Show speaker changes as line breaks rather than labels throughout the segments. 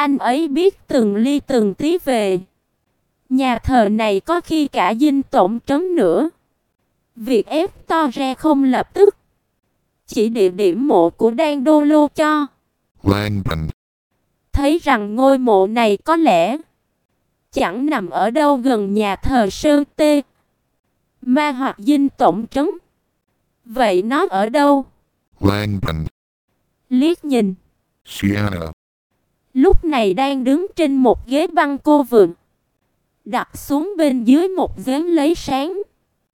Anh ấy biết từng ly từng tí về nhà thờ này, có khi cả dinh tổng trấn nữa. Việc ép to ra không lập tức, chỉ địa điểm mộ của Đan Đô Lô cho
Langdon.
thấy rằng ngôi mộ này có lẽ chẳng nằm ở đâu gần nhà thờ Sơn Tê Ma hoặc dinh tổng trấn. Vậy nó ở đâu?
Langdon.
Liếc nhìn,
Sienna.
lúc này đang đứng trên một ghế băng cô vượng, đặt xuống bên dưới một giếng lấy sáng.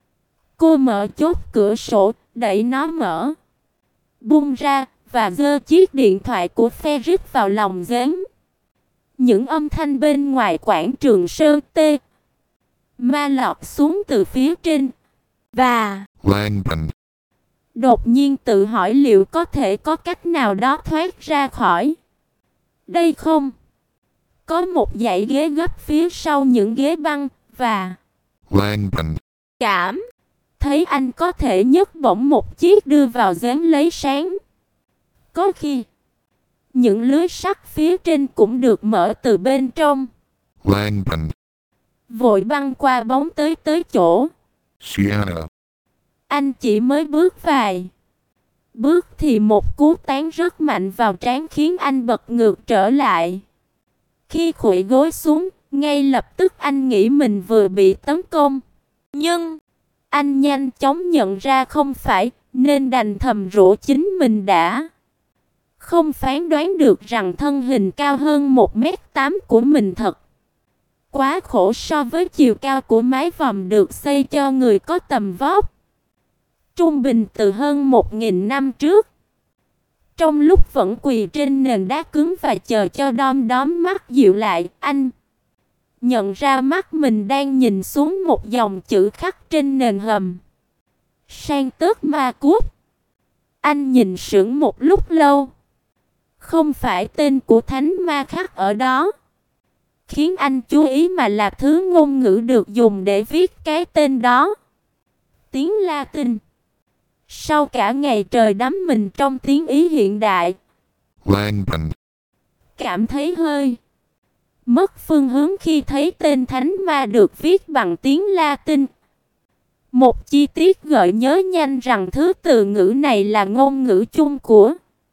Cô mở chốt cửa sổ, đẩy nó mở, bung ra và giơ chiếc điện thoại của Ferris vào lòng giếng. Những âm thanh bên ngoài quảng trường Sơn Tê Ma lọt xuống từ phía trên và
Langdon.
đột nhiên tự hỏi liệu có thể có cách nào đó thoát ra khỏi đây không? Có một dãy ghế gấp phía sau những ghế băng và
Langdon.
cảm thấy anh có thể nhấc bổng một chiếc đưa vào giếng lấy sáng. Có khi những lưới sắt phía trên cũng được mở từ bên trong.
Langdon.
Vội băng qua bóng tới chỗ.
Sienna.
Anh chỉ mới bước vài bước thì một cú tán rất mạnh vào trán khiến anh bật ngược trở lại. Khi khuỵu gối xuống, ngay lập tức anh nghĩ mình vừa bị tấn công. Nhưng anh nhanh chóng nhận ra không phải, nên đành thầm rủa chính mình đã không phán đoán được rằng thân hình cao hơn 1m8 của mình thật quá khổ so với chiều cao của mái vòm được xây cho người có tầm vóc trung bình từ hơn 1000 năm trước. Trong lúc vẫn quỳ trên nền đá cứng và chờ cho đom mắt dịu lại, anh nhận ra mắt mình đang nhìn xuống một dòng chữ khắc trên nền hầm: Sang Tước Ma Cút. Anh nhìn sững một lúc lâu. Không phải tên của thánh ma khắc ở đó khiến anh chú ý, mà là thứ ngôn ngữ được dùng để viết cái tên đó. Tiếng Latin. Sau cả ngày trời đắm mình trong tiếng Ý hiện đại,
Langdon.
cảm thấy hơi mất phương hướng khi thấy tên thánh ma được viết bằng tiếng Latin. Một chi tiết gợi nhớ nhanh rằng thứ từ ngữ này là ngôn ngữ chung của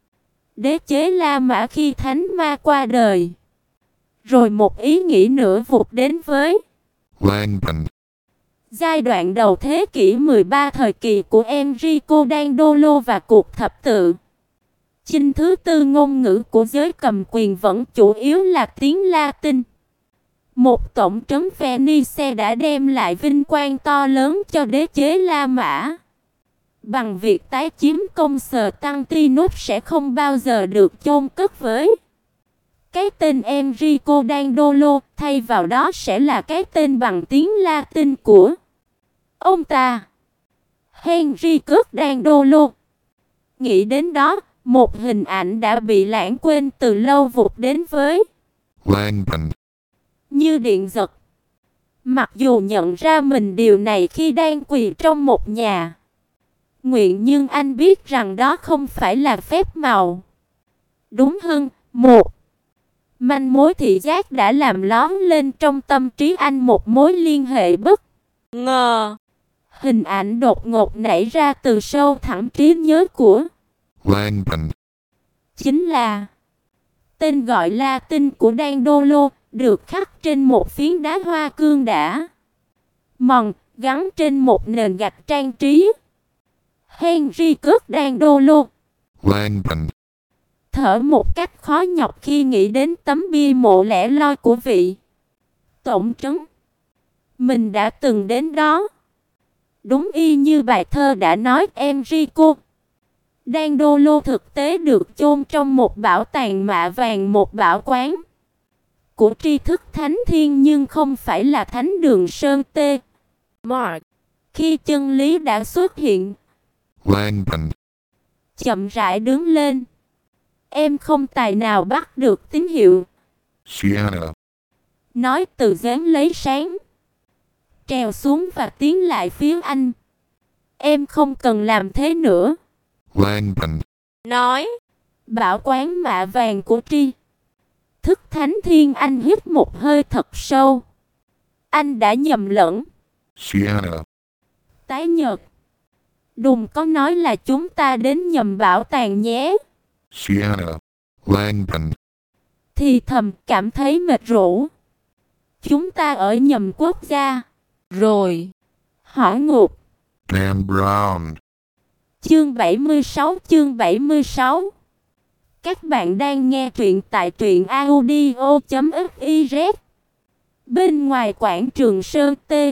đế chế La Mã khi thánh ma qua đời. Rồi một ý nghĩ nữa vụt đến với
Langdon.
giai đoạn đầu thế kỷ 13, thời kỳ của Enrico Dandolo và cuộc thập tự chinh thứ tư. Ngôn ngữ của giới cầm quyền vẫn chủ yếu là tiếng Latin. Một tổng trấn Venice đã đem lại vinh quang to lớn cho đế chế La Mã. Bằng việc tái chiếm Constantinople sẽ không bao giờ được chôn cất với cái tên Enrico Dandolo, thay vào đó sẽ là cái tên bằng tiếng Latin của ông ta, Henricus Dandolo. Nghĩ đến đó, một hình ảnh đã bị lãng quên từ lâu vụt đến với
Langdon.
như điện giật. Mặc dù nhận ra mình điều này khi đang quỳ trong một nhà nguyện, nhưng anh biết rằng đó không phải là phép màu. Đúng hơn, một manh mối thị giác đã làm lóe lên trong tâm trí anh một mối liên hệ bất ngờ. Hình ảnh đột ngột nảy ra từ sâu thẳm trí nhớ của
Langdon.
chính là tên gọi Latin của Dandolo, được khắc trên một phiến đá hoa cương đã mòn, gắn trên một nền gạch trang trí. Henricus Dandolo.
Langdon.
Thở một cách khó nhọc khi nghĩ đến tấm bia mộ lẻ loi của vị tổng trấn mình đã từng đến đó. Đúng y như bài thơ đã nói, Enrico Dandolo thực tế được chôn trong một bảo tàng mạ vàng, một bảo quán của tri thức thánh thiên, nhưng không phải là thánh đường Sơn Tê Mark. Khi chân lý đã xuất hiện,
Langdon.
chậm rãi đứng lên. Em không tài nào bắt được tín hiệu,
Sienna.
nói từ giếng lấy sáng, trèo xuống và tiến lại phía anh. Em không cần làm thế nữa,
Langdon.
nói. Bảo quán mạ vàng của tri Thức Thánh Thiên Anh hít một hơi thật sâu. Anh đã nhầm lẫn.
Sienna,
Tái nhợt. Đừng có nói là chúng ta đến nhầm bảo tàng nhé.
Sienna, Langdon,
Thì thầm cảm thấy mệt rũ. Chúng ta ở nhầm quốc gia. Rồi. Hỏa ngục.
Dan Brown,
Chương 76. Các bạn đang nghe truyện tại truyệnaudio.fiz. Bên ngoài quảng trường Sơn Tê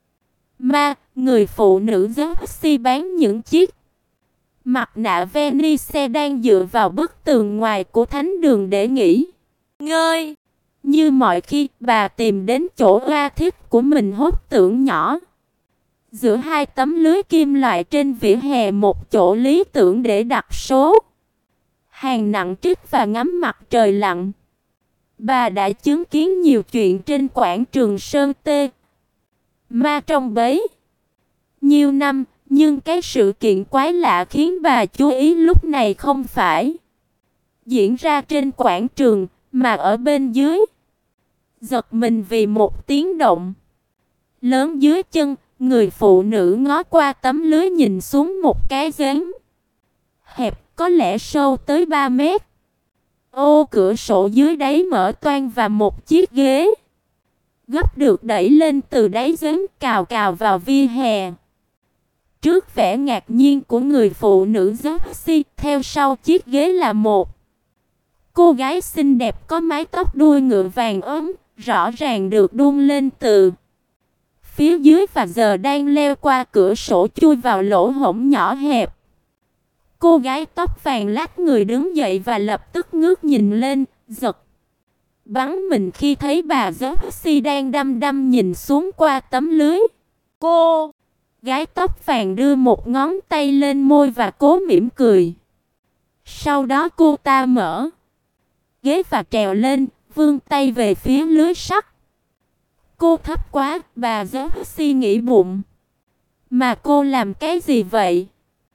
Ma, người phụ nữ Gypsy bán những chiếc mặt nạ Venice đang dựa vào bức tường ngoài của thánh đường để nghỉ ngơi. Như mọi khi, bà tìm đến chỗ oa thiết của mình hốt tưởng nhỏ. Giữa hai tấm lưới kim loại trên vỉa hè một chỗ lý tưởng để đặt số. Hàng nặng trích và ngắm mặt trời lặn. Bà đã chứng kiến nhiều chuyện trên quảng trường Sơn Tê Ma trong bấy nhiêu năm, nhưng cái sự kiện quái lạ khiến bà chú ý lúc này không phải diễn ra trên quảng trường, mà ở bên dưới. Giật mình vì một tiếng động lớn dưới chân, người phụ nữ ngó qua tấm lưới nhìn xuống một cái giếng hẹp có lẽ sâu tới 3 mét. Ô cửa sổ dưới đáy mở toang và một chiếc ghế gấp được đẩy lên từ đáy giếng cào cào vào vỉa hè. Trước vẻ ngạc nhiên của người phụ nữ Gypsy, theo sau chiếc ghế là một cô gái xinh đẹp có mái tóc đuôi ngựa vàng ốm, rõ ràng được đun lên từ phía dưới và giờ đang leo qua cửa sổ chui vào lỗ hổng nhỏ hẹp. Cô gái tóc vàng lách người đứng dậy và lập tức ngước nhìn lên, giật bắn mình khi thấy bà Gypsy đang đăm đăm nhìn xuống qua tấm lưới. Cô gái tóc vàng đưa một ngón tay lên môi và cố mỉm cười. Sau đó cô ta mở ghế và trèo lên, vươn tay về phía lưới sắt. Cô thấp quá, bà Gypsy nghĩ bụng. Mà cô làm cái gì vậy?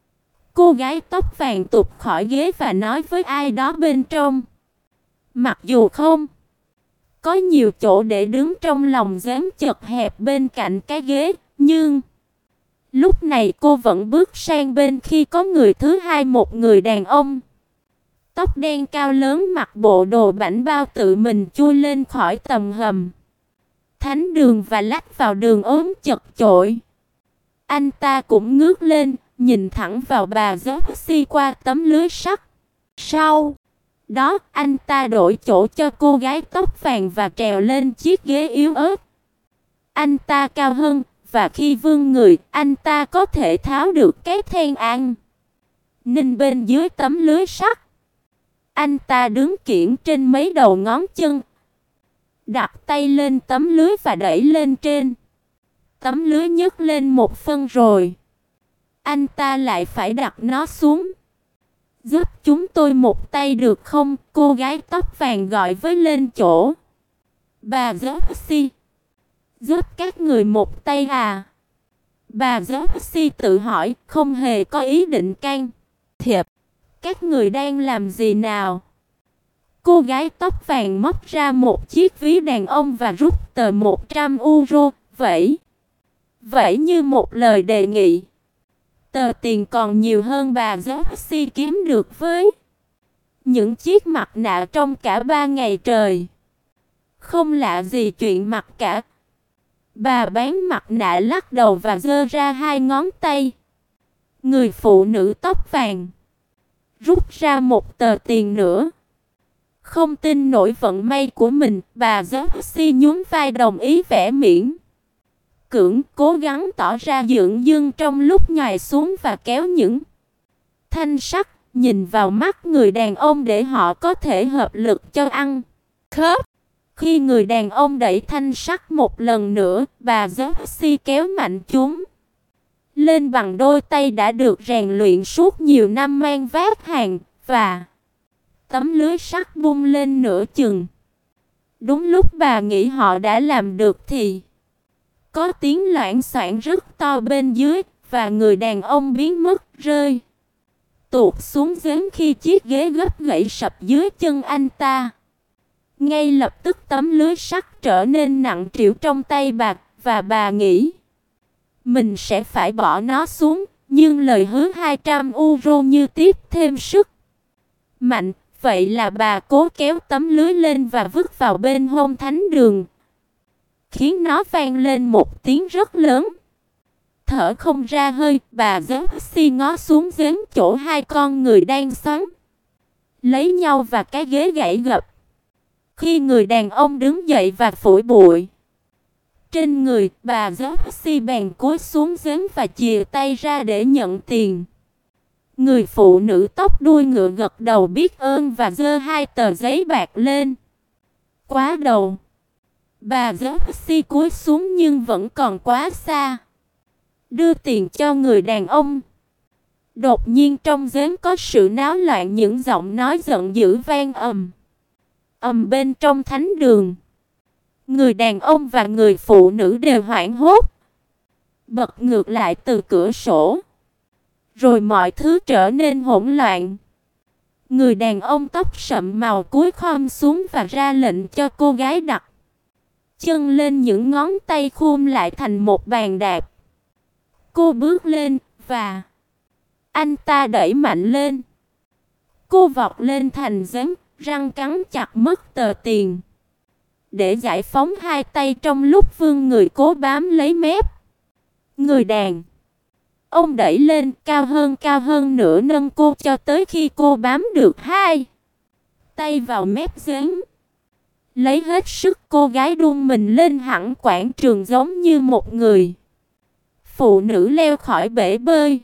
Cô gái tóc vàng tụt khỏi ghế và nói với ai đó bên trong. Mặc dù không có nhiều chỗ để đứng trong lòng giếng chật hẹp bên cạnh cái ghế, nhưng lúc này cô vẫn bước sang bên khi có người thứ hai, một người đàn ông. Tóc đen cao lớn mặc bộ đồ bảnh bao tự mình chui lên khỏi tầng hầm thánh đường và lách vào đường ốm chật chội. Anh ta cũng ngước lên, nhìn thẳng vào bà Gypsy qua tấm lưới sắt. Sau đó, anh ta đổi chỗ cho cô gái tóc vàng và trèo lên chiếc ghế yếu ớt. Anh ta cao hơn, và khi vươn người, anh ta có thể tháo được cái then an ninh bên dưới tấm lưới sắt. Anh ta đứng kiễng trên mấy đầu ngón chân, đặt tay lên tấm lưới và đẩy lên trên. Tấm lưới nhấc lên một phân rồi anh ta lại phải đặt nó xuống. Giúp chúng tôi một tay được không? Cô gái tóc vàng gọi với lên chỗ. Bà Gypsy, giúp các người một tay à? Bà Gypsy tự hỏi, không hề có ý định can thiệp. Các người đang làm gì nào? Cô gái tóc vàng móc ra một chiếc ví đàn ông và rút tờ 100 euro, vậy như một lời đề nghị. Tờ tiền còn nhiều hơn bà Gypsy kiếm được với những chiếc mặt nạ trong cả 3 ngày trời. Không lạ gì chuyện mặt cả. Bà bán mặt nạ lắc đầu và giơ ra hai ngón tay. Người phụ nữ tóc vàng rút ra một tờ tiền nữa. Không tin nổi vận may của mình, bà Gypsy nhún vai đồng ý vẻ miễn cưỡng, cố gắng tỏ ra dửng dưng trong lúc nhảy xuống và kéo những thanh sắt nhìn vào mắt người đàn ông để họ có thể hợp lực cho ăn khớp. Khi người đàn ông đẩy thanh sắt một lần nữa, bà Gypsy kéo mạnh chúng lên bằng đôi tay đã được rèn luyện suốt nhiều năm mang vác hàng, và tấm lưới sắt bung lên nửa chừng. Đúng lúc bà nghĩ họ đã làm được thì có tiếng loảng xoảng rất to bên dưới, và người đàn ông biến mất, rơi tụt xuống giếng khi chiếc ghế gấp gãy sập dưới chân anh ta. Ngay lập tức tấm lưới sắt trở nên nặng trĩu trong tay bà, và bà nghĩ mình sẽ phải bỏ nó xuống, nhưng lời hứa 200 euro như tiếp thêm sức mạnh, vậy là bà cố kéo tấm lưới lên và vứt vào bên hông thánh đường, khiến nó vang lên một tiếng rất lớn. Thở không ra hơi, bà Giopsy ngó xuống giếng chỗ hai con người đang xoắn lấy nhau và cái ghế gãy gập. Khi người đàn ông đứng dậy và phủi bụi trên người, bà Giopsy bèn cúi xuống giếng và chìa tay ra để nhận tiền. Người phụ nữ tóc đuôi ngựa gật đầu biết ơn và giơ 2 tờ giấy bạc lên. Quá đầu. Bà Giopsy cúi xuống nhưng vẫn còn quá xa. Đưa tiền cho người đàn ông. Đột nhiên trong giếng có sự náo loạn, những giọng nói giận dữ vang ầm ầm bên trong thánh đường. Người đàn ông và người phụ nữ đều hoảng hốt, bật ngược lại từ cửa sổ. Rồi mọi thứ trở nên hỗn loạn. Người đàn ông tóc sậm màu cúi khom xuống và ra lệnh cho cô gái đặt chân lên những ngón tay khum lại thành một bàn đạp. Cô bước lên và anh ta đẩy mạnh lên. Cô vọt lên thành giếng, răng cắn chặt mất tờ tiền để giải phóng hai tay trong lúc vương người cố bám lấy mép. Người đàn ông đẩy lên cao hơn nữa, nâng cô cho tới khi cô bám được hai tay vào mép giếng. Lấy hết sức, cô gái đun mình lên hẳn quảng trường giống như một người phụ nữ leo khỏi bể bơi.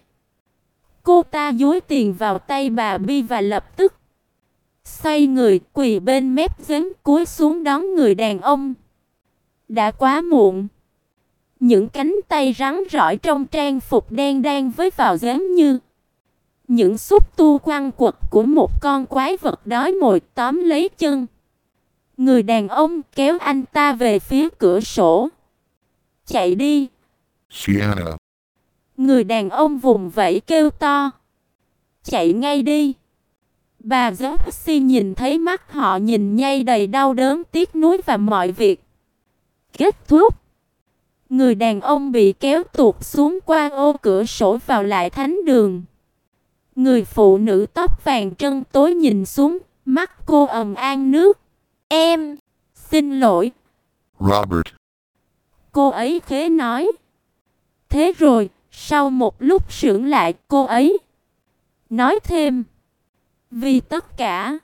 Cô ta dúi tiền vào tay bà Bi và lập tức xoay người quỳ bên mép giếng cúi xuống đón người đàn ông. Đã quá muộn. Những cánh tay rắn rỏi trong trang phục đen đan với vào giếng như những xúc tu quăng quật của một con quái vật đói mồi tóm lấy chân. Người đàn ông kéo anh ta về phía cửa sổ. Chạy đi.
Sienna.
Người đàn ông vùng vẫy kêu to. Chạy ngay đi. Bà Giopsy nhìn thấy mắt họ nhìn nhây đầy đau đớn tiếc nuối và mọi việc kết thúc. Người đàn ông bị kéo tuột xuống qua ô cửa sổ vào lại thánh đường. Người phụ nữ tóc vàng trân tối nhìn xuống, mắt cô ầm an nước. Em, xin lỗi.
Robert.
Cô ấy khẽ nói. Thế rồi, sau một lúc sững lại, cô ấy nói thêm. Vì tất cả.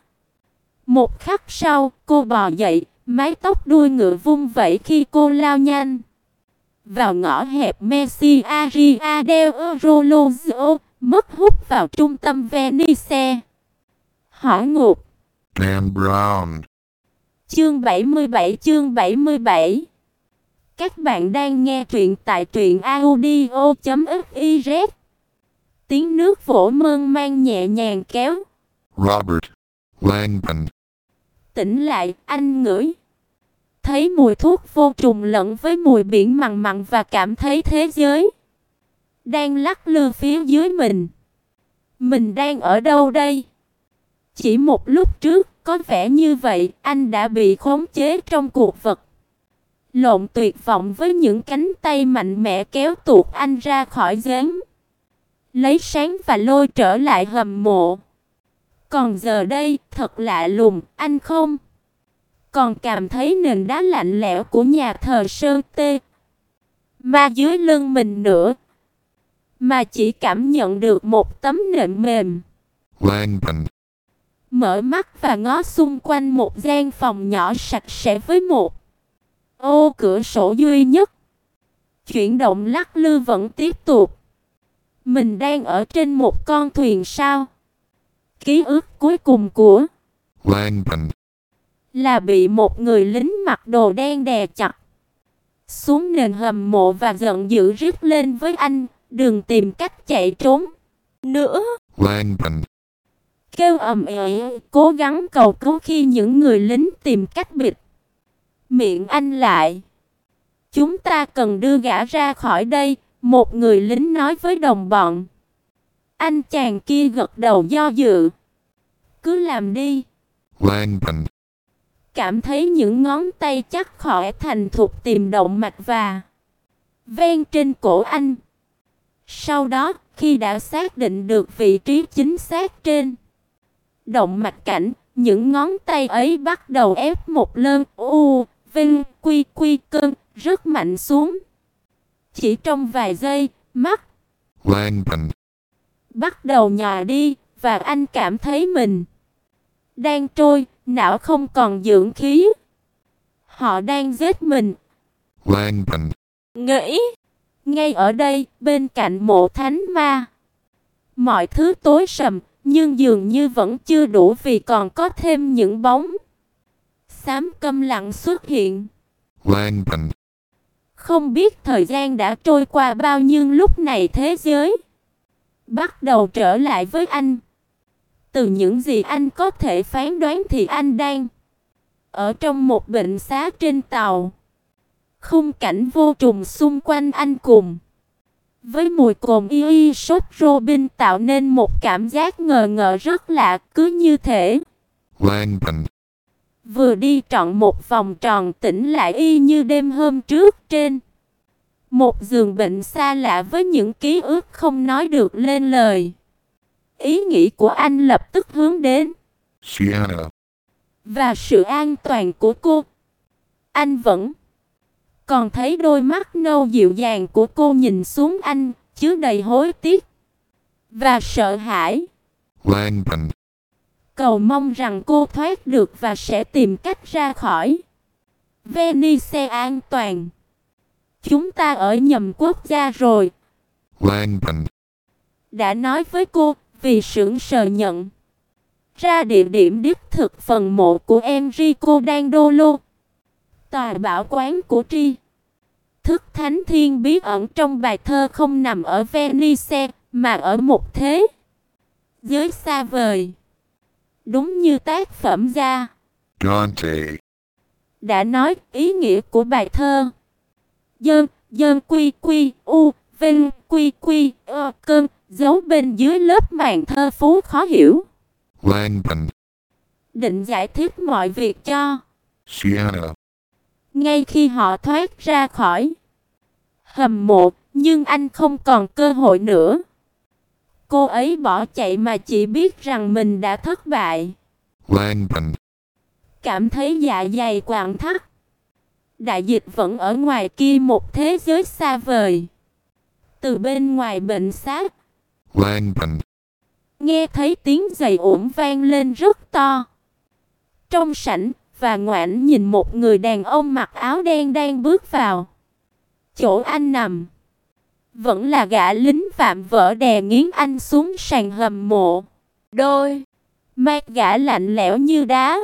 Một khắc sau, cô bò dậy, mái tóc đuôi ngựa vung vẩy khi cô lao nhanh vào ngõ hẹp Messiaria del Orologio, mất hút vào trung tâm Venice. Hỏa ngục.
Dan Brown.
Chương 77. Các bạn đang nghe truyện tại truyệnaudio.fiz. Tiếng nước vỗ mơn man nhẹ nhàng kéo
Robert Langdon
tỉnh lại. Anh ngửi thấy mùi thuốc vô trùng lẫn với mùi biển mặn mặn và cảm thấy thế giới đang lắc lư phía dưới mình. Mình đang ở đâu đây? Chỉ một lúc trước, có vẻ như vậy, anh đã bị khống chế trong cuộc vật lộn tuyệt vọng với những cánh tay mạnh mẽ kéo tuột anh ra khỏi giếng, lấy sáng và lôi trở lại hầm mộ. Còn giờ đây, thật lạ lùng, anh không còn cảm thấy nền đá lạnh lẽo của nhà thờ Sơn Tê mà dưới lưng mình nữa, mà chỉ cảm nhận được một tấm nệm mềm.
Langdon.
Mở mắt và ngó xung quanh một gian phòng nhỏ sạch sẽ với một ô cửa sổ duy nhất. Chuyển động lắc lư vẫn tiếp tục. Mình đang ở trên một con thuyền sao? Ký ức cuối cùng của
Langdon
là bị một người lính mặc đồ đen đè chặt xuống nền hầm mộ và giận dữ rít lên với anh, đừng tìm cách chạy trốn nữa.
Langdon
Kêu ầm ĩ, cố gắng cầu cứu khi những người lính tìm cách bịt miệng anh lại. Chúng ta cần đưa gã ra khỏi đây, một người lính nói với đồng bọn. Anh chàng kia gật đầu do dự. Cứ làm đi.
Langdon
cảm thấy những ngón tay chắc khỏe thành thục tìm động mạch và ven trên cổ anh. Sau đó, khi đã xác định được vị trí chính xác trên động mạch cảnh, những ngón tay ấy bắt đầu ép một lần u, vinh, quy quy cơn rất mạnh xuống. Chỉ trong vài giây, mắt
Langdon.
bắt đầu nhòa đi và anh cảm thấy mình đang trôi, não không còn dưỡng khí. Họ đang giết mình.
Langdon.
Nghĩ, ngay ở đây, bên cạnh mộ thánh ma. Mọi thứ tối sầm, nhưng dường như vẫn chưa đủ vì còn có thêm những bóng xám câm lặng xuất hiện.
Langdon.
Không biết thời gian đã trôi qua bao nhiêu, lúc này thế giới bắt đầu trở lại với anh. Từ những gì anh có thể phán đoán thì anh đang ở trong một bệnh xá trên tàu. Khung cảnh vô trùng xung quanh anh cùng với mùi cồn y sốt Robin tạo nên một cảm giác ngờ ngợ rất lạ, cứ như thể
Langdon.
vừa đi trọn một vòng tròn, tỉnh lại y như đêm hôm trước trên một giường bệnh xa lạ với những ký ức không nói được lên lời. Ý nghĩ của anh lập tức hướng đến
Sienna.
và sự an toàn của cô. Anh vẫn còn thấy đôi mắt nâu dịu dàng của cô nhìn xuống anh, chứa đầy hối tiếc và sợ hãi.
Langdon.
Cầu mong rằng cô thoát được và sẽ tìm cách ra khỏi Venice an toàn. Chúng ta ở nhầm quốc gia rồi.
Langdon.
Đã nói với cô, vì sững sờ nhận ra địa điểm đích thực phần mộ của Enrico Dandolo. Tòa bảo quán của tri thức thánh thiên bí ẩn trong bài thơ không nằm ở Venice, mà ở một thế giới xa vời. Đúng như tác phẩm gia
Dante.
đã nói, ý nghĩa của bài thơ dơn, dơn quy quy, u, vinh, quy quy, cơn, giấu bên dưới lớp màng thơ phú khó hiểu.
Langdon.
Định giải thích mọi việc cho
Sienna.
ngay khi họ thoát ra khỏi hầm mộ, nhưng anh không còn cơ hội nữa. Cô ấy bỏ chạy mà chỉ biết rằng mình đã thất bại.
Langdon.
Cảm thấy dạ dày quặn thắt. Đại dịch vẫn ở ngoài kia một thế giới xa vời. Từ bên ngoài bệnh xá,
Langdon.
nghe thấy tiếng giày ổn vang lên rất to. Trong sảnh, và ngoảnh nhìn một người đàn ông mặc áo đen đang bước vào chỗ anh nằm. Vẫn là gã lính vạm vỡ đè nghiến anh xuống sàn hầm mộ. Đôi mắt gã lạnh lẽo như đá.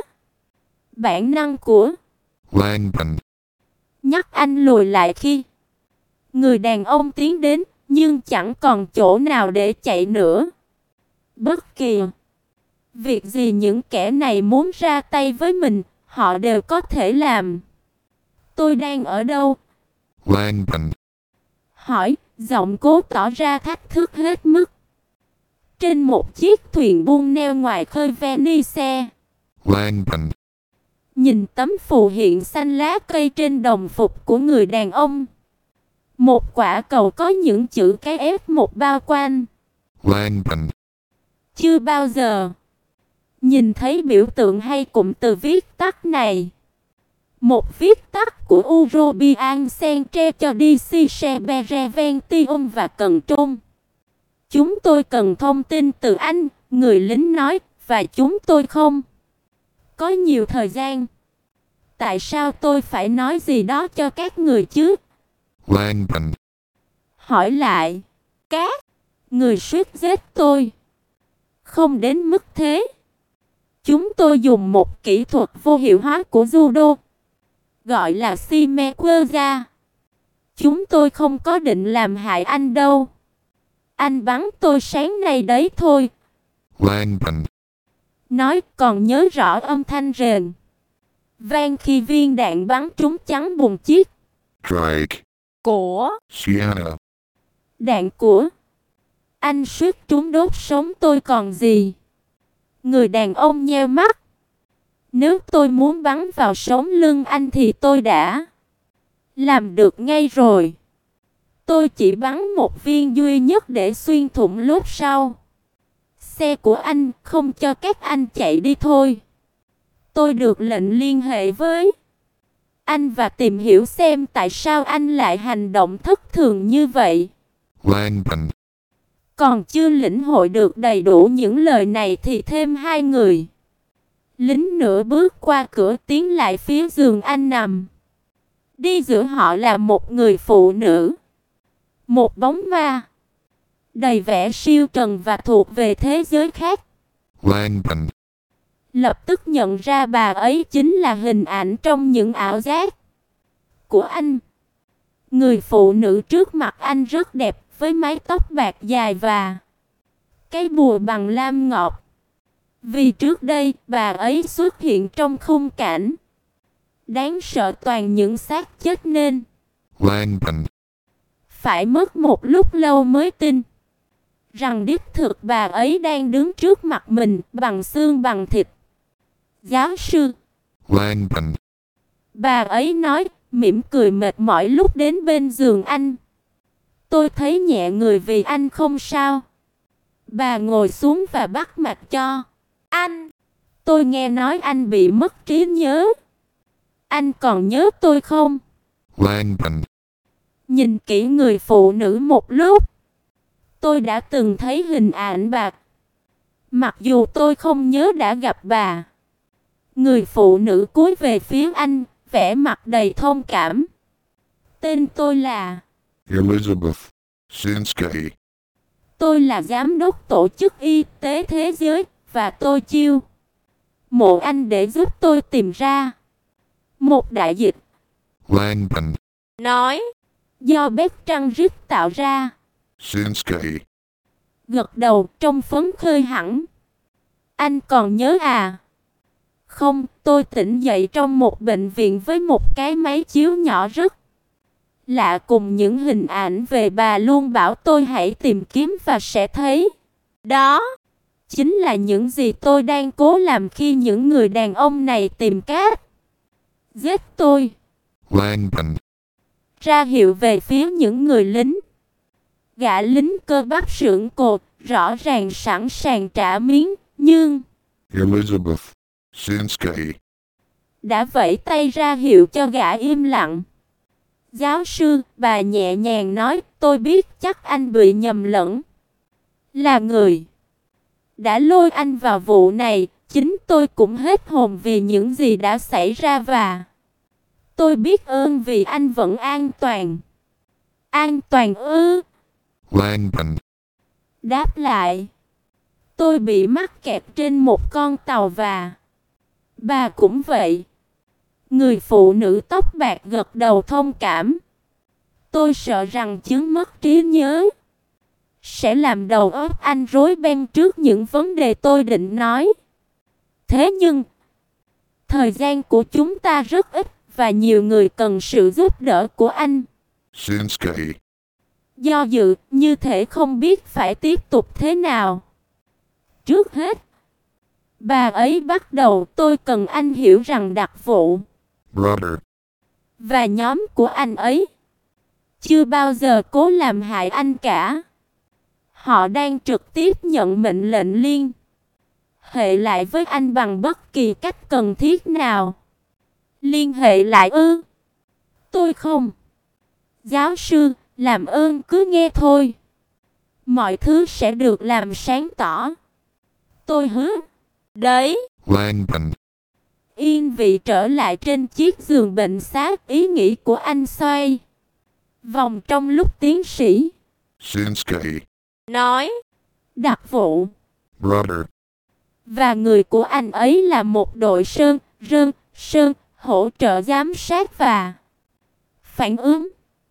Bản năng của
Langdon.
nhắc anh lùi lại khi người đàn ông tiến đến, nhưng chẳng còn chỗ nào để chạy nữa. Bất kỳ việc gì những kẻ này muốn ra tay với mình, họ đều có thể làm. Tôi đang ở đâu?
Langdon.
Hỏi, giọng cố tỏ ra thách thức hết mức. Trên một chiếc thuyền buôn neo ngoài khơi Venice.
Langdon.
Nhìn tấm phù hiện xanh lá cây trên đồng phục của người đàn ông. Một quả cầu có những chữ cái F1 bao quanh.
Langdon.
Chưa bao giờ nhìn thấy biểu tượng hay cụm từ viết tắt này. Một viết tắt của European Centre cho DC Seberevention và Cần Trung. Chúng tôi cần thông tin từ anh, người lính nói, và chúng tôi không có nhiều thời gian. Tại sao tôi phải nói gì đó cho các người chứ?
Langdon.
Hỏi lại, các người suýt giết tôi. Không đến mức thế. Chúng tôi dùng một kỹ thuật vô hiệu hóa của judo, gọi là Shimequeza. Chúng tôi không có định làm hại anh đâu. Anh bắn tôi sáng nay đấy thôi.
Langdon.
Nói còn nhớ rõ âm thanh rền vang khi viên đạn bắn trúng chắn bùn chiếc
Drake.
của
Sienna.
đạn của anh suýt trúng đốt sống tôi còn gì. Người đàn ông nheo mắt, Nếu tôi muốn bắn vào sống lưng anh thì tôi đã làm được ngay rồi. Tôi chỉ bắn một viên duy nhất để xuyên thủng lốp sau xe của anh, không cho các anh chạy đi thôi. Tôi được lệnh liên hệ với anh và tìm hiểu xem tại sao anh lại hành động thất thường như vậy.
Langdon.
Còn chưa lĩnh hội được đầy đủ những lời này thì thêm hai người lính nữa bước qua cửa tiến lại phía giường anh nằm. Đi giữa họ là một người phụ nữ, một bóng ma, đầy vẻ siêu trần và thuộc về thế giới khác.
Langdon.
Lập tức nhận ra bà ấy chính là hình ảnh trong những ảo giác của anh. Người phụ nữ trước mặt anh rất đẹp, với mái tóc bạc dài và cái bùa bằng lam ngọc. Vì trước đây, bà ấy xuất hiện trong khung cảnh đáng sợ toàn những xác chết nên
Langdon.
phải mất một lúc lâu mới tin rằng đích thực bà ấy đang đứng trước mặt mình bằng xương bằng thịt. Giáo sư.
Langdon.
Bà ấy nói, mỉm cười mệt mỏi lúc đến bên giường anh. Tôi thấy nhẹ người vì anh không sao. Bà ngồi xuống và bắt mạch cho anh. Tôi nghe nói anh bị mất trí nhớ. Anh còn nhớ tôi không?
Langdon.
Nhìn kỹ người phụ nữ một lúc. Tôi đã từng thấy hình ảnh bà. Mặc dù tôi không nhớ đã gặp bà. Người phụ nữ cúi về phía anh, vẻ mặt đầy thông cảm. Tên tôi là
Elizabeth Sinsky.
Tôi là giám đốc tổ chức y tế thế giới và tôi chiêu mộ anh để giúp tôi tìm ra một đại dịch.
Langdon.
Nói do bếp trăng rít tạo ra.
Sinsky.
Gật đầu trông phấn khơi hẳn. Anh còn nhớ à? Không, tôi tỉnh dậy trong một bệnh viện với một cái máy chiếu nhỏ rất lạ cùng những hình ảnh về bà luôn bảo tôi hãy tìm kiếm và sẽ thấy. Đó chính là những gì tôi đang cố làm khi những người đàn ông này tìm cách giết tôi.
Langdon.
Ra hiệu về phía những người lính. Gã lính cơ bắp sườn cột, rõ ràng sẵn sàng trả miếng, nhưng
Elizabeth Sinsky
đã vẫy tay ra hiệu cho gã im lặng. Giáo sư, bà nhẹ nhàng nói, tôi biết chắc anh bị nhầm lẫn. Là người đã lôi anh vào vụ này, chính tôi cũng hết hồn vì những gì đã xảy ra và tôi biết ơn vì anh vẫn an toàn. An toàn ư?
Langdon.
Đáp lại. Tôi bị mắc kẹt trên một con tàu và bà cũng vậy. Người phụ nữ tóc bạc gật đầu thông cảm. Tôi sợ rằng chứng mất trí nhớ sẽ làm đầu óc anh rối beng trước những vấn đề tôi định nói. Thế nhưng thời gian của chúng ta rất ít và nhiều người cần sự giúp đỡ của anh.
Sinsky.
Do dự, như thể không biết phải tiếp tục thế nào. Trước hết, bà ấy bắt đầu, tôi cần anh hiểu rằng đặc vụ
Brother.
và nhóm của anh ấy chưa bao giờ cố làm hại anh cả. Họ đang trực tiếp nhận mệnh lệnh liên hệ lại với anh bằng bất kỳ cách cần thiết nào. Liên hệ lại ư? Tôi không. Giáo sư, làm ơn cứ nghe thôi. Mọi thứ sẽ được làm sáng tỏ. Tôi hứa. Đấy.
Langdon.
Yên vị trở lại trên chiếc giường bệnh xá, ý nghĩ của anh xoay vòng trong lúc tiến sĩ
Sinsky.
nói đặc vụ
Brother.
và người của anh ấy là một đội sơn hỗ trợ giám sát và phản ứng.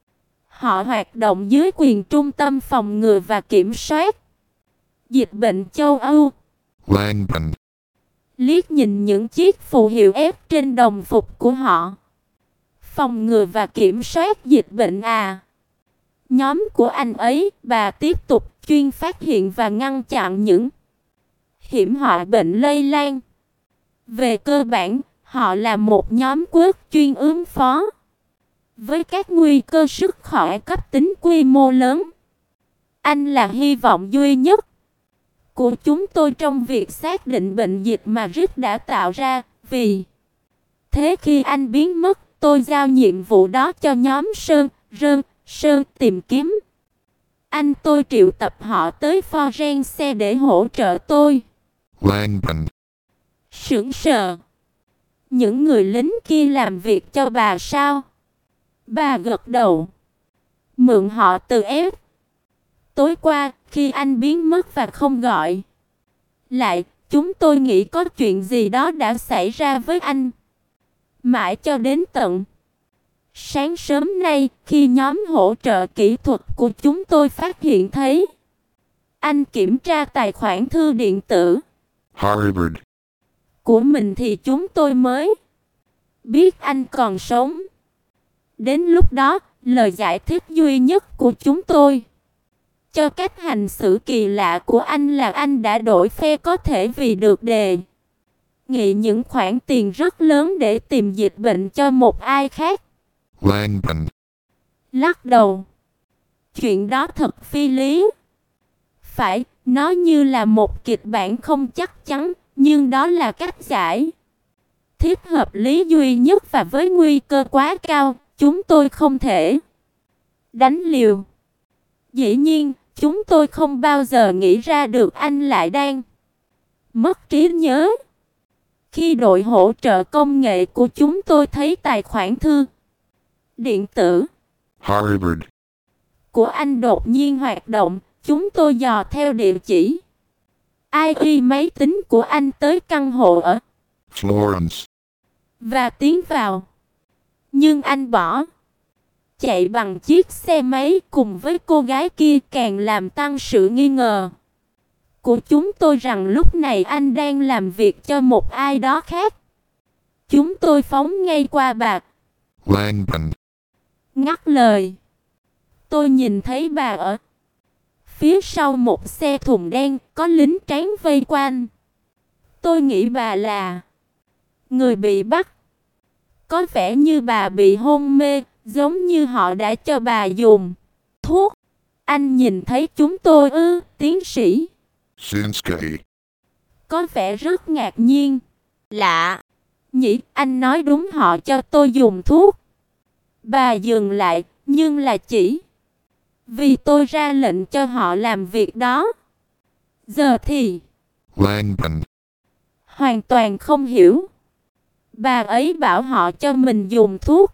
Họ hoạt động dưới quyền Trung tâm Phòng ngừa và Kiểm soát Dịch bệnh châu Âu.
Langdon.
Liếc nhìn những chiếc phù hiệu ép trên đồng phục của họ. Phòng ngừa và kiểm soát dịch bệnh à? Nhóm của anh ấy, bà tiếp tục chuyên phát hiện và ngăn chặn những hiểm họa bệnh lây lan. Về cơ bản, họ là một nhóm quốc chuyên ứng phó với các nguy cơ sức khỏe cấp tính quy mô lớn. Anh là hy vọng duy nhất của chúng tôi trong việc xác định bệnh dịch mà Rick đã tạo ra, vì thế khi anh biến mất, tôi giao nhiệm vụ đó cho nhóm Sơn tìm kiếm. Tôi triệu tập họ tới Forense để hỗ trợ tôi.
Langdon.
Sững sờ. Những người lính kia làm việc cho bà sao? Bà gật đầu. Mượn họ từ F. Tối qua, khi anh biến mất và không gọi lại, chúng tôi nghĩ có chuyện gì đó đã xảy ra với anh. Mãi cho đến tận sáng sớm nay, khi nhóm hỗ trợ kỹ thuật của chúng tôi phát hiện thấy anh kiểm tra tài khoản thư điện tử
Harvard.
của mình thì chúng tôi mới biết anh còn sống. Đến lúc đó, lời giải thích duy nhất của chúng tôi cho cách hành xử kỳ lạ của anh là anh đã đổi phe, có thể vì được đề nghị những khoản tiền rất lớn để tìm dịch bệnh cho một ai khác.
Langdon.
Lắc đầu. Chuyện đó thật phi lý. Phải, nó như là một kịch bản không chắc chắn, nhưng đó là cách giải thích hợp lý duy nhất, và với nguy cơ quá cao, chúng tôi không thể đánh liều. Dĩ nhiên, chúng tôi không bao giờ nghĩ ra được anh lại đang mất trí nhớ. Khi đội hỗ trợ công nghệ của chúng tôi thấy tài khoản thư điện tử
Harvard
của anh đột nhiên hoạt động, chúng tôi dò theo địa chỉ IP máy tính của anh tới căn hộ ở
Florence
và tiến vào. Nhưng anh bỏ chạy bằng chiếc xe máy cùng với cô gái kia, càng làm tăng sự nghi ngờ của chúng tôi rằng lúc này anh đang làm việc cho một ai đó khác. Chúng tôi phóng ngay qua bà
Langdon.
ngắt lời. Tôi nhìn thấy bà ở phía sau một xe thùng đen, có lính tráng vây quanh. Tôi nghĩ bà là người bị bắt. Có vẻ như bà bị hôn mê, giống như họ đã cho bà dùng thuốc. Anh nhìn thấy chúng tôi ư? Tiến sĩ
Shinsky.
có vẻ rất ngạc nhiên. Lạ nhỉ, anh nói đúng, họ cho tôi dùng thuốc. Bà dừng lại, nhưng là chỉ vì tôi ra lệnh cho họ làm việc đó. Giờ thì
Langdon.
hoàn toàn không hiểu. Bà ấy bảo họ cho mình dùng thuốc.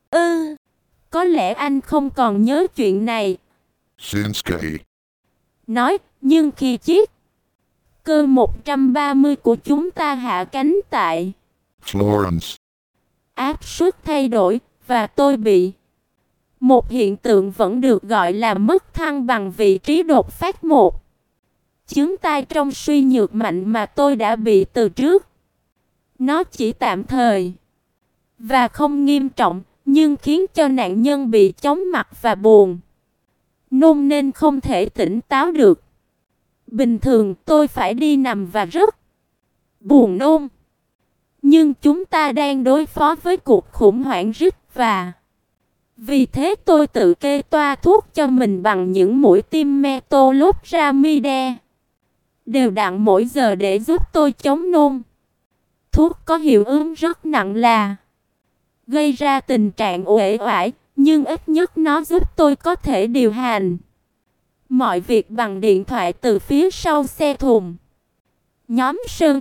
Có lẽ anh không còn nhớ chuyện này.
Shinsky.
Nói, nhưng khi chiếc cơ 130 của chúng ta hạ cánh tại
Florence.
áp suất thay đổi, và tôi bị một hiện tượng vẫn được gọi là mất thăng bằng vị trí đột phát, một chứng tai trong suy nhược mạnh mà tôi đã bị từ trước. Nó chỉ tạm thời và không nghiêm trọng, nhưng khiến cho nạn nhân bị chóng mặt và buồn nôn nên không thể tỉnh táo được. Bình thường tôi phải đi nằm và rất buồn nôn. Nhưng chúng ta đang đối phó với cuộc khủng hoảng rít, và vì thế tôi tự kê toa thuốc cho mình bằng những mũi tiêm metolopramide đều đặn mỗi giờ để giúp tôi chống nôn. Thuốc có hiệu ứng rất nặng, là gây ra tình trạng uể oải, nhưng ít nhất nó giúp tôi có thể điều hành mọi việc bằng điện thoại từ phía sau xe thùng. Nhóm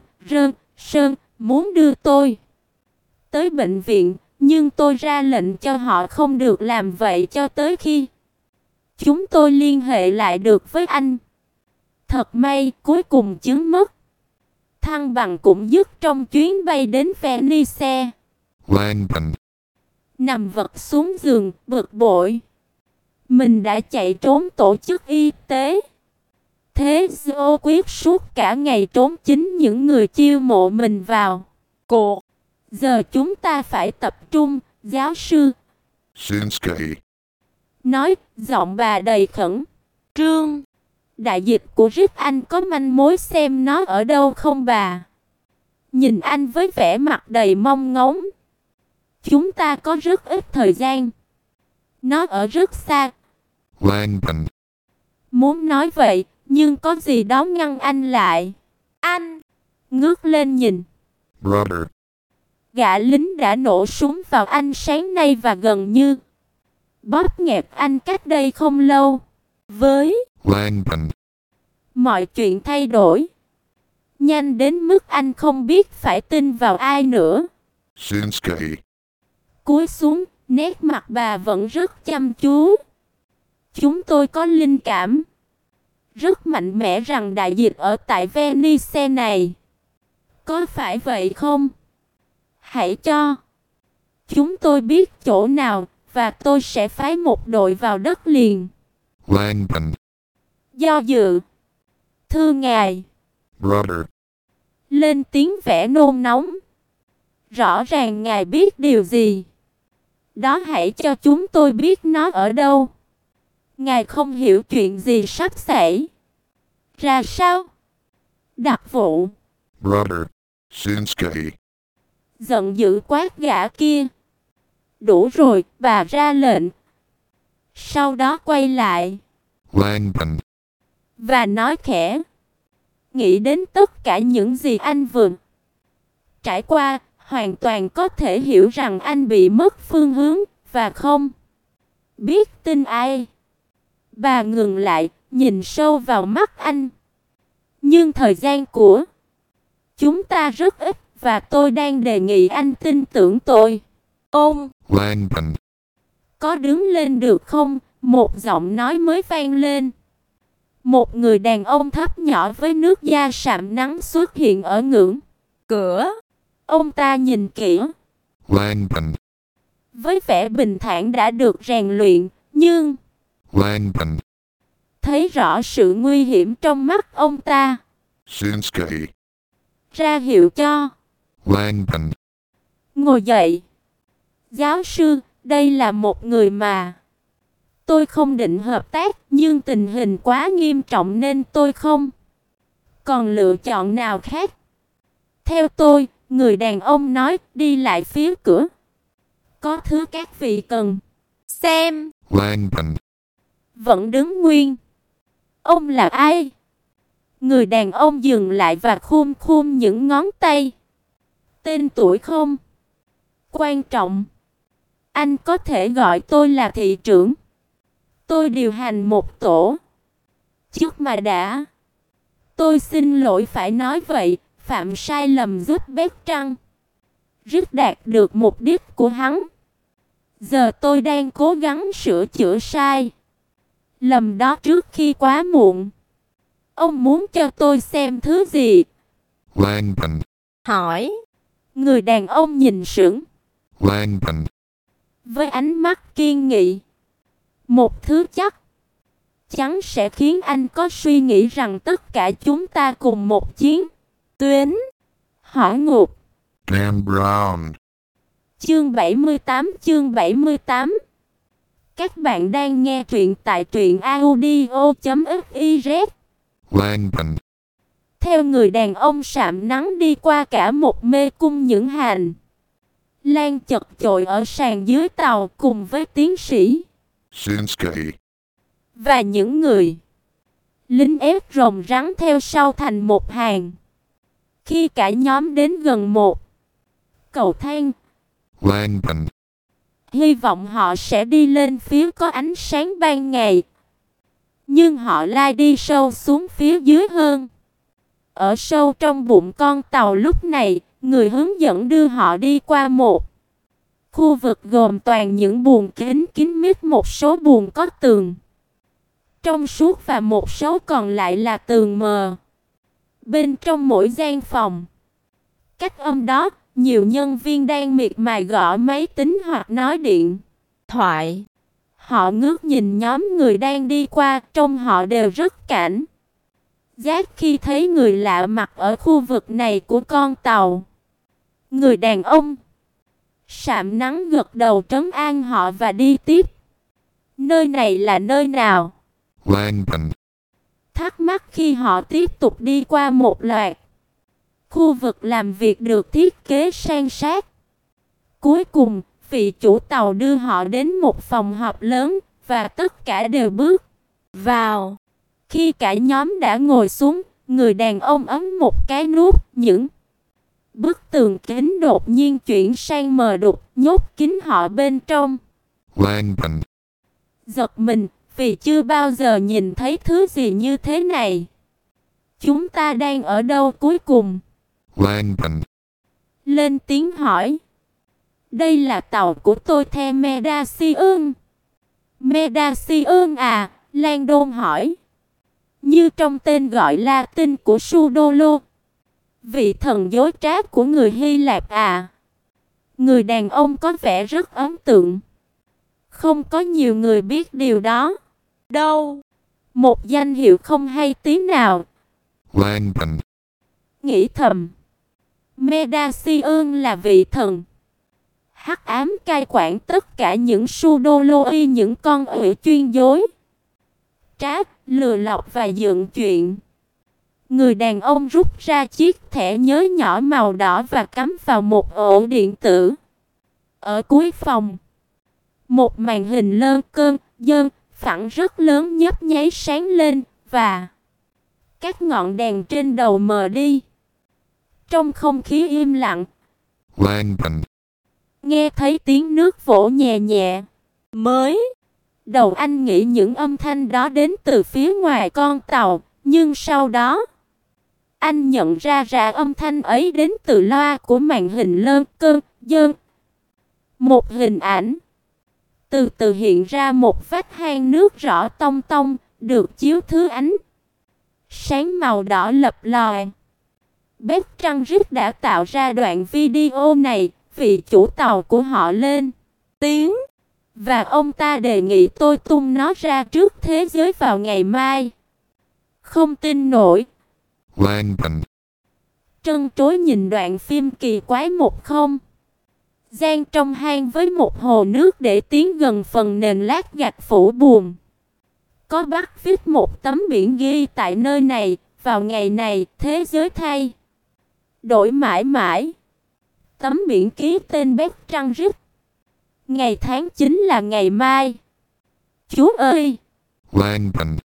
Sơn muốn đưa tôi tới bệnh viện, nhưng tôi ra lệnh cho họ không được làm vậy cho tới khi chúng tôi liên hệ lại được với anh. Thật may, cuối cùng chứng mất thăng bằng cũng dứt trong chuyến bay đến Venice.
Langdon.
Nằm vật xuống giường, bực bội. Mình đã chạy trốn tổ chức y tế. Thế Joe quyết suốt cả ngày trốn chính những người chiêu mộ mình vào cuộc. Giờ chúng ta phải tập trung, giáo sư
Shinsky.
nói, giọng bà đầy khẩn trương. Đại dịch của Rick, anh có manh mối xem nó ở đâu không bà? nhìn anh với vẻ mặt đầy mong ngóng. Chúng ta có rất ít thời gian. Nó ở rất xa.
Langdon.
Muốn nói vậy, nhưng có gì đó ngăn anh lại. Anh ngước lên nhìn.
Brother.
Gã lính đã nổ súng vào anh sáng nay và gần như bóp nghẹt anh cách đây không lâu. Với
Langdon.
mọi chuyện thay đổi nhanh đến mức anh không biết phải tin vào ai nữa.
Shinsuke.
Cúi xuống, nét mặt bà vẫn rất chăm chú. Chúng tôi có linh cảm rất mạnh mẽ rằng đại dịch ở tại Venice này. Có phải vậy không? Hãy cho chúng tôi biết chỗ nào và tôi sẽ phái một đội vào đất liền.
Langdon.
Do dự. Thưa ngài.
Brother.
Lên tiếng vẻ nôn nóng. Rõ ràng ngài biết điều gì. Đó, hãy cho chúng tôi biết nó ở đâu. Ngài không hiểu chuyện gì sắp xảy ra sao? Đặc vụ.
Brother. Shinsuke.
Giận dữ quát gã kia. Đủ rồi, bà ra lệnh. Sau đó quay lại
Langdon.
và nói khẽ. Nghĩ đến tất cả những gì anh vừa trải qua, hoàn toàn có thể hiểu rằng anh bị mất phương hướng và không biết tin ai. Bà ngừng lại, nhìn sâu vào mắt anh. Nhưng thời gian của chúng ta rất ít và tôi đang đề nghị anh tin tưởng tôi. Ông
Langdon.
có đứng lên được không? Một giọng nói mới vang lên. Một người đàn ông thấp nhỏ với nước da sạm nắng xuất hiện ở ngưỡng cửa. Ông ta nhìn kỹ.
Langdon.
Với vẻ bình thản đã được rèn luyện, nhưng
Langdon.
thấy rõ sự nguy hiểm trong mắt ông ta.
Shinsuke.
Ra hiệu cho
Langdon.
ngồi dậy. Giáo sư, đây là một người mà tôi không định hợp tác, nhưng tình hình quá nghiêm trọng nên tôi không còn lựa chọn nào khác. Theo tôi, người đàn ông nói, đi lại phía cửa. Có thứ các vị cần xem.
Langdon.
Vẫn đứng nguyên. Ông là ai? Người đàn ông dừng lại và khum những ngón tay. Tên tuổi không quan trọng. Anh có thể gọi tôi là thị trưởng. Tôi điều hành một tổ chức mà đã. Tôi xin lỗi phải nói vậy, phạm sai lầm giúp Bét Trăng rất đạt được mục đích của hắn. Giờ tôi đang cố gắng sửa chữa sai lầm đó trước khi quá muộn. Ông muốn cho tôi xem thứ gì?
Langdon.
Hỏi. Người đàn ông nhìn sững.
Langdon.
Với ánh mắt kiên nghị. Một thứ chắc chắn sẽ khiến anh có suy nghĩ rằng tất cả chúng ta cùng một chiến tuyến. Hỏa ngục.
Dan Brown.
Chương 78. Các bạn đang nghe truyện tại truyện audio.fiz.
Langdon.
Theo người đàn ông sạm nắng đi qua cả một mê cung những hành lang chật chội ở sàn dưới tàu cùng với tiến sĩ
Shinsuke.
và những người lính ép rồng rắn theo sau thành một hàng. Khi cả nhóm đến gần một cầu thang,
Langdon.
hy vọng họ sẽ đi lên phía có ánh sáng ban ngày. Nhưng họ lai đi sâu xuống phía dưới hơn. Ở sâu trong bụng con tàu lúc này, người hướng dẫn đưa họ đi qua một khu vực gồm toàn những buồng kín mít, một số buồng có tường trong suốt và một số còn lại là tường mờ. Bên trong mỗi gian phòng, cách âm đó, nhiều nhân viên đang miệt mài gõ máy tính hoặc nói điện thoại. Họ ngước nhìn nhóm người đang đi qua, trông họ đều rất cảnh giác khi thấy người lạ mặt ở khu vực này của con tàu. Người đàn ông sạm nắng gật đầu trấn an họ và đi tiếp. Nơi này là nơi nào?
Langdon.
Thắc mắc khi họ tiếp tục đi qua một loạt Khu vực làm việc được thiết kế san sát. Cuối cùng, vị chủ tàu đưa họ đến một phòng họp lớn và tất cả đều bước vào. Khi cả nhóm đã ngồi xuống, người đàn ông ấn một cái nút, những bức tường kính đột nhiên chuyển sang mờ đục, nhốt kín họ bên trong.
Langdon.
Giật mình, vì chưa bao giờ nhìn thấy thứ gì như thế này. Chúng ta đang ở đâu cuối cùng?
Langdon.
Lên tiếng hỏi. Đây là tàu của tôi theo Medallion. Medallion à? Langdon hỏi. Như trong tên gọi Latin của Sudolo. Vị thần dối trá của người Hy Lạp à? Người đàn ông có vẻ rất ấn tượng. Không có nhiều người biết điều đó. Đâu? Một danh hiệu không hay tí nào.
Langdon.
Nghĩ thầm. Medallion là vị thần hắc ám cai quản tất cả những Sudoloi, những con quỷ chuyên dối, trá, lừa lọc và dựng chuyện. Người đàn ông rút ra chiếc thẻ nhớ nhỏ màu đỏ và cắm vào một ổ điện tử. Ở cuối phòng, một màn hình lơ cơn, dơn, phẳng rất lớn nhấp nháy sáng lên và các ngọn đèn trên đầu mờ đi. Trong không khí im lặng,
Langdon.
nghe thấy tiếng nước vỗ nhẹ nhẹ. Mới đầu anh nghĩ những âm thanh đó đến từ phía ngoài con tàu, nhưng sau đó anh nhận ra âm thanh ấy đến từ loa của màn hình lơ cơn, dơn. Một hình ảnh từ từ hiện ra, một vách hang nước rõ tông tông, được chiếu thứ ánh sáng màu đỏ lập lòe. Bertrand đã tạo ra đoạn video này, vị chủ tàu của họ lên tiếng, và ông ta đề nghị tôi tung nó ra trước thế giới vào ngày mai. Không tin nổi.
Langdon.
Trân trối nhìn đoạn phim kỳ quái một không gian trong hang với một hồ nước để tiến gần phần nền lát gạch phủ bùn. Có bắt viết một tấm biển ghi tại nơi này, vào ngày này, thế giới thay đổi mãi mãi. Tấm biển ký tên Bertrand. Ngày tháng chính là ngày mai. Chú ơi!
Langdon.